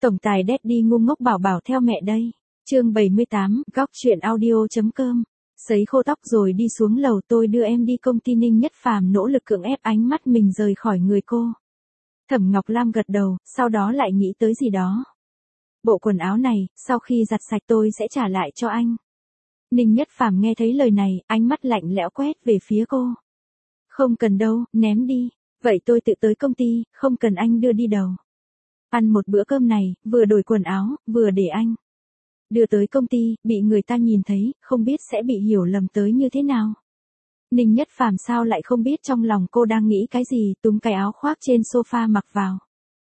Tổng tài Daddy ngu ngốc bảo bảo theo mẹ đây. Chương 78, góc truyện audio.com. Sấy khô tóc rồi đi xuống lầu, tôi đưa em đi công ty. Ninh Nhất Phàm nỗ lực cưỡng ép ánh mắt mình rời khỏi người cô. Thẩm Ngọc Lam gật đầu, sau đó lại nghĩ tới gì đó. Bộ quần áo này, sau khi giặt sạch tôi sẽ trả lại cho anh. Ninh Nhất Phàm nghe thấy lời này, ánh mắt lạnh lẽo quét về phía cô. Không cần đâu, ném đi. Vậy tôi tự tới công ty, không cần anh đưa đi đâu. Ăn một bữa cơm này, vừa đổi quần áo, vừa để anh đưa tới công ty, bị người ta nhìn thấy, không biết sẽ bị hiểu lầm tới như thế nào. Ninh Nhất Phàm sao lại không biết trong lòng cô đang nghĩ cái gì, túm cái áo khoác trên sofa mặc vào.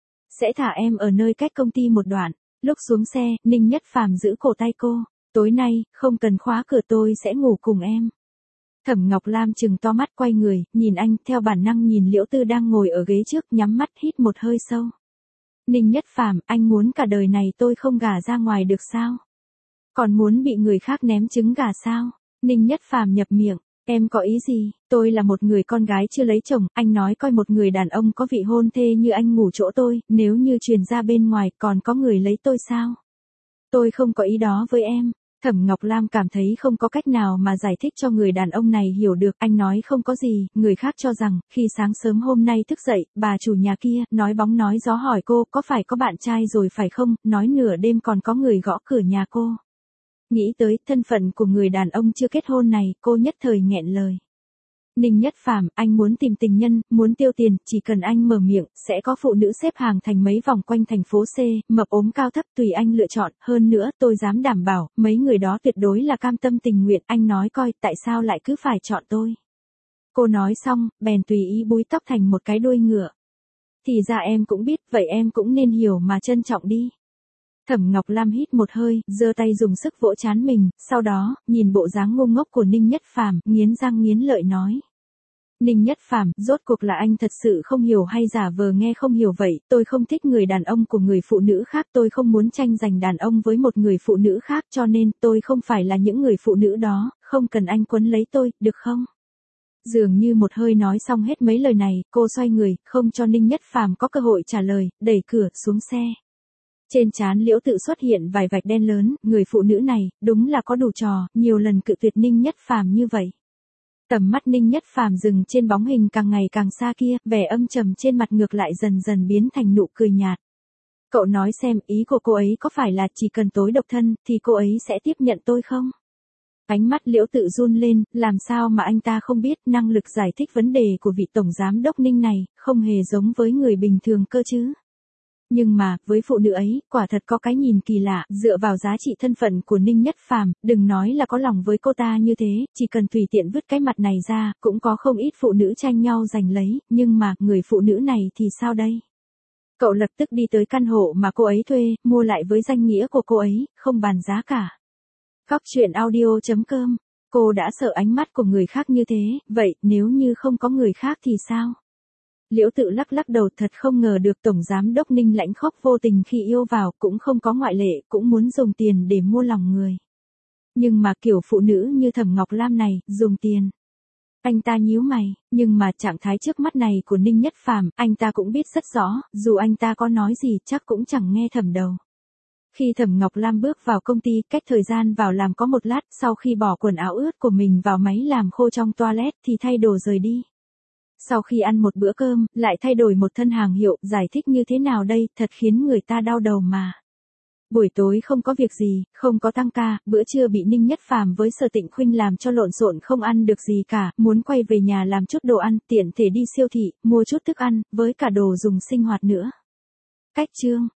Sẽ thả em ở nơi cách công ty một đoạn. Lúc xuống xe, Ninh Nhất Phàm giữ cổ tay cô. Tối nay, không cần khóa cửa, tôi sẽ ngủ cùng em. Thẩm Ngọc Lam trừng to mắt quay người, nhìn anh, theo bản năng nhìn Liễu Tư đang ngồi ở ghế trước, nhắm mắt hít một hơi sâu. Ninh Nhất Phàm, anh muốn cả đời này tôi không gả ra ngoài được sao? Còn muốn bị người khác ném trứng gà sao? Ninh Nhất Phàm nhập miệng, em có ý gì? Tôi là một người con gái chưa lấy chồng, anh nói coi một người đàn ông có vị hôn thê như anh ngủ chỗ tôi, nếu như truyền ra bên ngoài còn có người lấy tôi sao? Tôi không có ý đó với em. Thẩm Ngọc Lam cảm thấy không có cách nào mà giải thích cho người đàn ông này hiểu được, anh nói không có gì, người khác cho rằng, khi sáng sớm hôm nay thức dậy, bà chủ nhà kia, nói bóng nói gió hỏi cô, có phải có bạn trai rồi phải không, nói nửa đêm còn có người gõ cửa nhà cô. Nghĩ tới thân phận của người đàn ông chưa kết hôn này, cô nhất thời nghẹn lời. Ninh Nhất Phàm, anh muốn tìm tình nhân, muốn tiêu tiền, chỉ cần anh mở miệng, sẽ có phụ nữ xếp hàng thành mấy vòng quanh thành phố C, mập ốm cao thấp tùy anh lựa chọn, hơn nữa tôi dám đảm bảo, mấy người đó tuyệt đối là cam tâm tình nguyện, anh nói coi, tại sao lại cứ phải chọn tôi. Cô nói xong, bèn tùy ý búi tóc thành một cái đuôi ngựa. Thì ra em cũng biết, vậy em cũng nên hiểu mà trân trọng đi. Thẩm Ngọc Lam hít một hơi, giơ tay dùng sức vỗ trán mình, sau đó, nhìn bộ dáng ngu ngốc của Ninh Nhất Phàm, nghiến răng nghiến lợi nói. Ninh Nhất Phàm, rốt cuộc là anh thật sự không hiểu hay giả vờ nghe không hiểu vậy, tôi không thích người đàn ông của người phụ nữ khác, tôi không muốn tranh giành đàn ông với một người phụ nữ khác, cho nên tôi không phải là những người phụ nữ đó, không cần anh quấn lấy tôi, được không? Dường như một hơi nói xong hết mấy lời này, cô xoay người, không cho Ninh Nhất Phàm có cơ hội trả lời, đẩy cửa xuống xe. Trên trán Liễu Tự xuất hiện vài vạch đen lớn, người phụ nữ này, đúng là có đủ trò, nhiều lần cự tuyệt Ninh Nhất Phàm như vậy. Tầm mắt Ninh Nhất Phàm dừng trên bóng hình càng ngày càng xa kia, vẻ âm trầm trên mặt ngược lại dần dần biến thành nụ cười nhạt. Cậu nói xem, ý của cô ấy có phải là chỉ cần tối độc thân, thì cô ấy sẽ tiếp nhận tôi không? Ánh mắt Liễu Tự run lên, làm sao mà anh ta không biết năng lực giải thích vấn đề của vị tổng giám đốc Ninh này, không hề giống với người bình thường cơ chứ. Nhưng mà, với phụ nữ ấy, quả thật có cái nhìn kỳ lạ, dựa vào giá trị thân phận của Ninh Nhất Phàm, đừng nói là có lòng với cô ta như thế, chỉ cần tùy tiện vứt cái mặt này ra, cũng có không ít phụ nữ tranh nhau giành lấy, nhưng mà, người phụ nữ này thì sao đây? Cậu lập tức đi tới căn hộ mà cô ấy thuê, mua lại với danh nghĩa của cô ấy, không bàn giá cả. Góc truyện audio.com. Cô đã sợ ánh mắt của người khác như thế, vậy, nếu như không có người khác thì sao? Liễu Tự lắc lắc đầu, thật không ngờ được tổng giám đốc Ninh lãnh khốc vô tình khi yêu vào, cũng không có ngoại lệ, cũng muốn dùng tiền để mua lòng người. Nhưng mà kiểu phụ nữ như Thẩm Ngọc Lam này, dùng tiền. Anh ta nhíu mày, nhưng mà trạng thái trước mắt này của Ninh Nhất Phàm, anh ta cũng biết rất rõ, dù anh ta có nói gì chắc cũng chẳng nghe thầm đầu. Khi Thẩm Ngọc Lam bước vào công ty, cách thời gian vào làm có một lát, sau khi bỏ quần áo ướt của mình vào máy làm khô trong toilet thì thay đồ rời đi. Sau khi ăn một bữa cơm, lại thay đổi một thân hàng hiệu, giải thích như thế nào đây, thật khiến người ta đau đầu mà. Buổi tối không có việc gì, không có tăng ca, bữa trưa bị Ninh Nhất Phàm với Sở Tịnh Khuynh làm cho lộn xộn không ăn được gì cả, muốn quay về nhà làm chút đồ ăn, tiện thể đi siêu thị, mua chút thức ăn, với cả đồ dùng sinh hoạt nữa. Cách chương.